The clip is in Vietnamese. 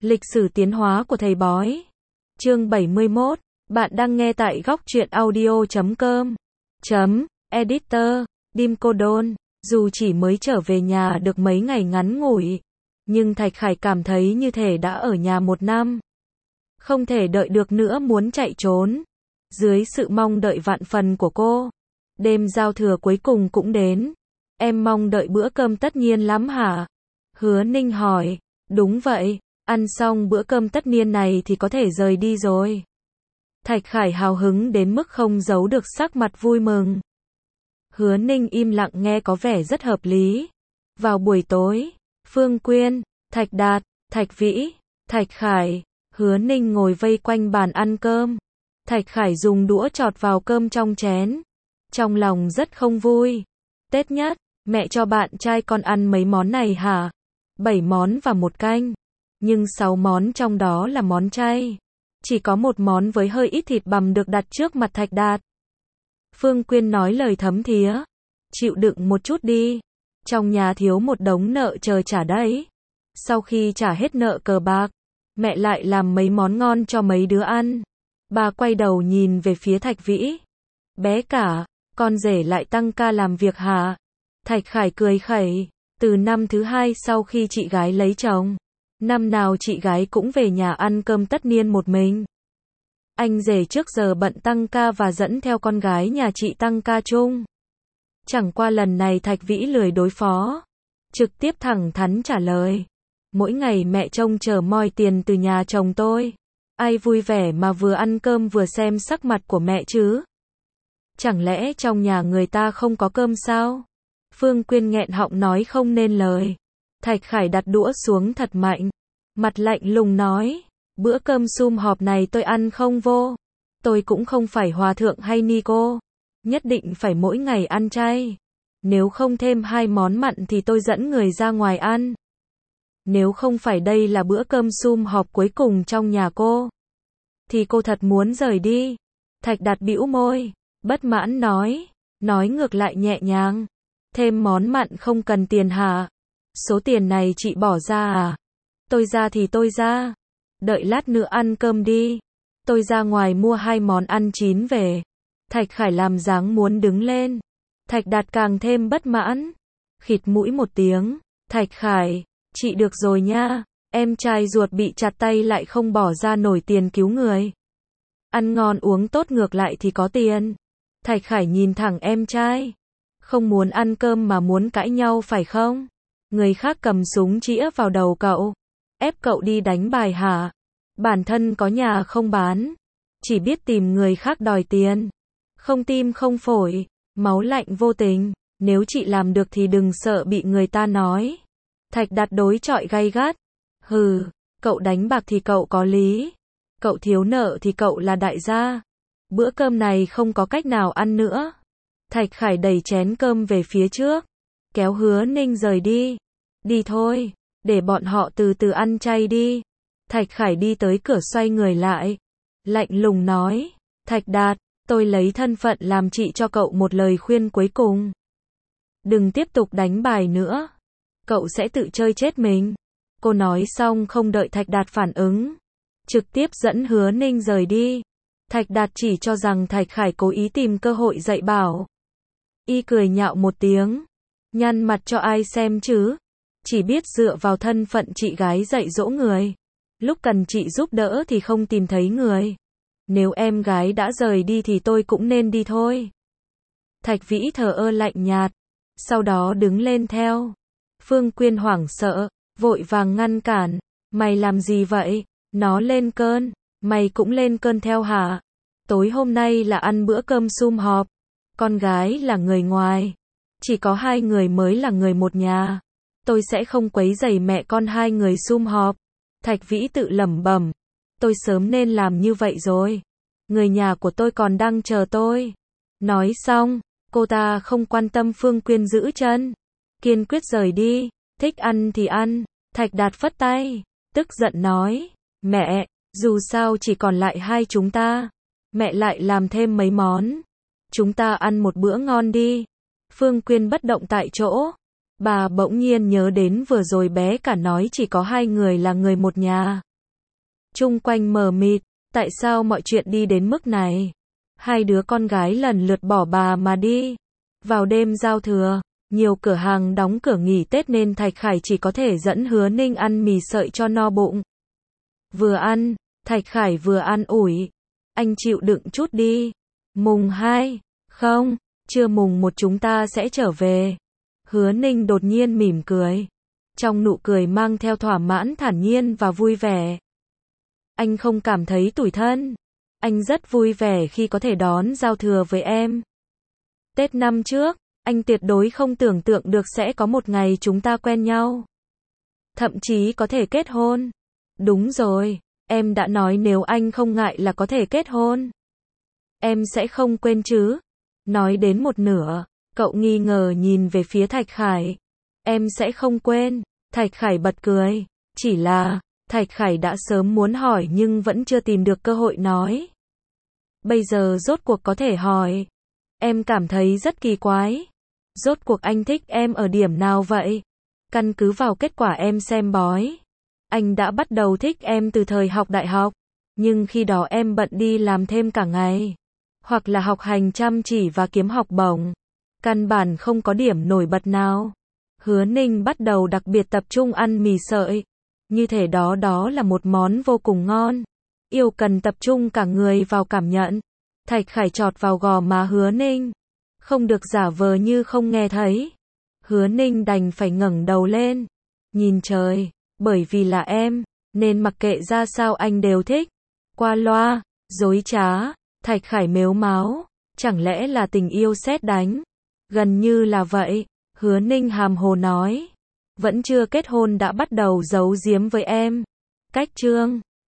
Lịch sử tiến hóa của thầy bói. Chương 71. Bạn đang nghe tại góc truyện audio.com. Editor, Dim Cô Đôn. Dù chỉ mới trở về nhà được mấy ngày ngắn ngủi, nhưng Thạch Khải cảm thấy như thể đã ở nhà một năm. Không thể đợi được nữa, muốn chạy trốn. Dưới sự mong đợi vạn phần của cô, đêm giao thừa cuối cùng cũng đến. Em mong đợi bữa cơm tất niên lắm hả? Hứa Ninh hỏi. Đúng vậy, ăn xong bữa cơm tất niên này thì có thể rời đi rồi. Thạch Khải hào hứng đến mức không giấu được sắc mặt vui mừng. Hứa Ninh im lặng nghe có vẻ rất hợp lý. Vào buổi tối, Phương Quyên, Thạch Đạt, Thạch Vĩ, Thạch Khải, Hứa Ninh ngồi vây quanh bàn ăn cơm. Thạch Khải dùng đũa chọt vào cơm trong chén. Trong lòng rất không vui. Tết nhất, mẹ cho bạn trai con ăn mấy món này hả? 7 món và một canh. Nhưng 6 món trong đó là món chay. Chỉ có một món với hơi ít thịt bằm được đặt trước mặt Thạch Đạt. Phương Quyên nói lời thấm thía. Chịu đựng một chút đi. Trong nhà thiếu một đống nợ chờ trả đấy. Sau khi trả hết nợ cờ bạc, mẹ lại làm mấy món ngon cho mấy đứa ăn. Bà quay đầu nhìn về phía Thạch Vĩ. Bé cả, con rể lại tăng ca làm việc hả? Thạch Khải cười khẩy. Từ năm thứ 2 sau khi chị gái lấy chồng, năm nào chị gái cũng về nhà ăn cơm tất niên một mình. Anh rể trước giờ bận tăng ca và dẫn theo con gái nhà chị tăng ca chung. Chẳng qua lần này Thạch Vĩ lười đối phó, trực tiếp thẳng thắn trả lời. Mỗi ngày mẹ trông chờ moi tiền từ nhà chồng tôi. Ai vui vẻ mà vừa ăn cơm vừa xem sắc mặt của mẹ chứ? Chẳng lẽ trong nhà người ta không có cơm sao? Phương Quyên nghẹn họng nói không nên lời. Thạch Khải đặt đũa xuống thật mạnh. Mặt lạnh lùng nói. Bữa cơm sum họp này tôi ăn không vô. Tôi cũng không phải hòa thượng hay ni cô. Nhất định phải mỗi ngày ăn chay. Nếu không thêm 2 món mặn thì tôi dẫn người ra ngoài ăn. Nếu không phải đây là bữa cơm sum họp cuối cùng trong nhà cô, thì cô thật muốn rời đi. Thạch Đạt bĩu môi, bất mãn nói. Nói ngược lại nhẹ nhàng. Thêm món mặn không cần tiền hả? Số tiền này chị bỏ ra à? Tôi ra thì tôi ra. Đợi lát nữa ăn cơm đi. Tôi ra ngoài mua 2 món ăn chín về. Thạch Khải làm dáng muốn đứng lên. Thạch Đạt càng thêm bất mãn. Khịt mũi một tiếng. Thạch Khải, chị được rồi nha. Em trai ruột bị chặt tay lại không bỏ ra nổi tiền cứu người. Ăn ngon uống tốt ngược lại thì có tiền. Thạch Khải nhìn thẳng em trai. Không muốn ăn cơm mà muốn cãi nhau phải không? Người khác cầm súng chĩa vào đầu cậu. Ép cậu đi đánh bài hả? Bản thân có nhà không bán. Chỉ biết tìm người khác đòi tiền. Không tim không phổi. Máu lạnh vô tình. Nếu chị làm được thì đừng sợ bị người ta nói. Thạch Đạt đối chọi gay gắt. Hừ, cậu đánh bạc thì cậu có lý. Cậu thiếu nợ thì cậu là đại gia. Bữa cơm này không có cách nào ăn nữa. Thạch Khải đẩy chén cơm về phía trước, kéo Hứa Ninh rời đi. Đi thôi, để bọn họ từ từ ăn chay đi. Thạch Khải đi tới cửa xoay người lại, lạnh lùng nói. Thạch Đạt, tôi lấy thân phận làm chị cho cậu một lời khuyên cuối cùng. Đừng tiếp tục đánh bài nữa. Cậu sẽ tự chơi chết mình. Cô nói xong không đợi Thạch Đạt phản ứng, trực tiếp dẫn Hứa Ninh rời đi. Thạch Đạt chỉ cho rằng Thạch Khải cố ý tìm cơ hội dạy bảo. Y cười nhạo một tiếng. Nhăn mặt cho ai xem chứ? Chỉ biết dựa vào thân phận chị gái dạy dỗ người. Lúc cần chị giúp đỡ thì không tìm thấy người. Nếu em gái đã rời đi thì tôi cũng nên đi thôi. Thạch Vĩ thờ ơ lạnh nhạt. Sau đó đứng lên theo. Phương Quyên hoảng sợ, vội vàng ngăn cản. Mày làm gì vậy? Nó lên cơn. Mày cũng lên cơn theo hả? Tối hôm nay là ăn bữa cơm sum họp. Con gái là người ngoài. Chỉ có 2 người mới là người một nhà. Tôi sẽ không quấy rầy mẹ con 2 người sum họp. Thạch Vĩ tự lẩm bẩm. Tôi sớm nên làm như vậy rồi. Người nhà của tôi còn đang chờ tôi. Nói xong, cô ta không quan tâm Phương Quyên giữ chân. Kiên quyết rời đi. Thích ăn thì ăn. Thạch Đạt phất tay. Tức giận nói. Mẹ, dù sao chỉ còn lại 2 chúng ta. Mẹ lại làm thêm mấy món. Chúng ta ăn một bữa ngon đi. Phương Quyên bất động tại chỗ. Bà bỗng nhiên nhớ đến vừa rồi bé cả nói chỉ có 2 người là người một nhà. Chung quanh mờ mịt, tại sao mọi chuyện đi đến mức này? Hai đứa con gái lần lượt bỏ bà mà đi. Vào đêm giao thừa, nhiều cửa hàng đóng cửa nghỉ Tết nên Thạch Khải chỉ có thể dẫn Hứa Ninh ăn mì sợi cho no bụng. Vừa ăn, Thạch Khải vừa an ủi. Anh chịu đựng chút đi. Mùng 2, không, trưa mùng 1 chúng ta sẽ trở về. Hứa Ninh đột nhiên mỉm cười. Trong nụ cười mang theo thỏa mãn thản nhiên và vui vẻ. Anh không cảm thấy tủi thân. Anh rất vui vẻ khi có thể đón giao thừa với em. Tết năm trước, anh tuyệt đối không tưởng tượng được sẽ có một ngày chúng ta quen nhau. Thậm chí có thể kết hôn. Đúng rồi, em đã nói nếu anh không ngại là có thể kết hôn. Em sẽ không quên chứ. Nói đến một nửa, cậu nghi ngờ nhìn về phía Thạch Khải. Em sẽ không quên. Thạch Khải bật cười. Chỉ là, Thạch Khải đã sớm muốn hỏi nhưng vẫn chưa tìm được cơ hội nói. Bây giờ rốt cuộc có thể hỏi. Em cảm thấy rất kỳ quái. Rốt cuộc anh thích em ở điểm nào vậy? Căn cứ vào kết quả em xem bói. Anh đã bắt đầu thích em từ thời học đại học. Nhưng khi đó em bận đi làm thêm cả ngày. Hoặc là học hành chăm chỉ và kiếm học bổng. Căn bản không có điểm nổi bật nào. Hứa Ninh bắt đầu đặc biệt tập trung ăn mì sợi. Như thể đó là một món vô cùng ngon. Yêu cần tập trung cả người vào cảm nhận. Thạch Khải chọt vào gò má Hứa Ninh. Không được giả vờ như không nghe thấy. Hứa Ninh đành phải ngẩng đầu lên. Nhìn trời, bởi vì là em, nên mặc kệ ra sao anh đều thích. Qua loa, dối trá, Thạch Khải mếu máo. Chẳng lẽ là tình yêu sét đánh? Gần như là vậy, Hứa Ninh hàm hồ nói. Vẫn chưa kết hôn đã bắt đầu giấu giếm với em. Cách chương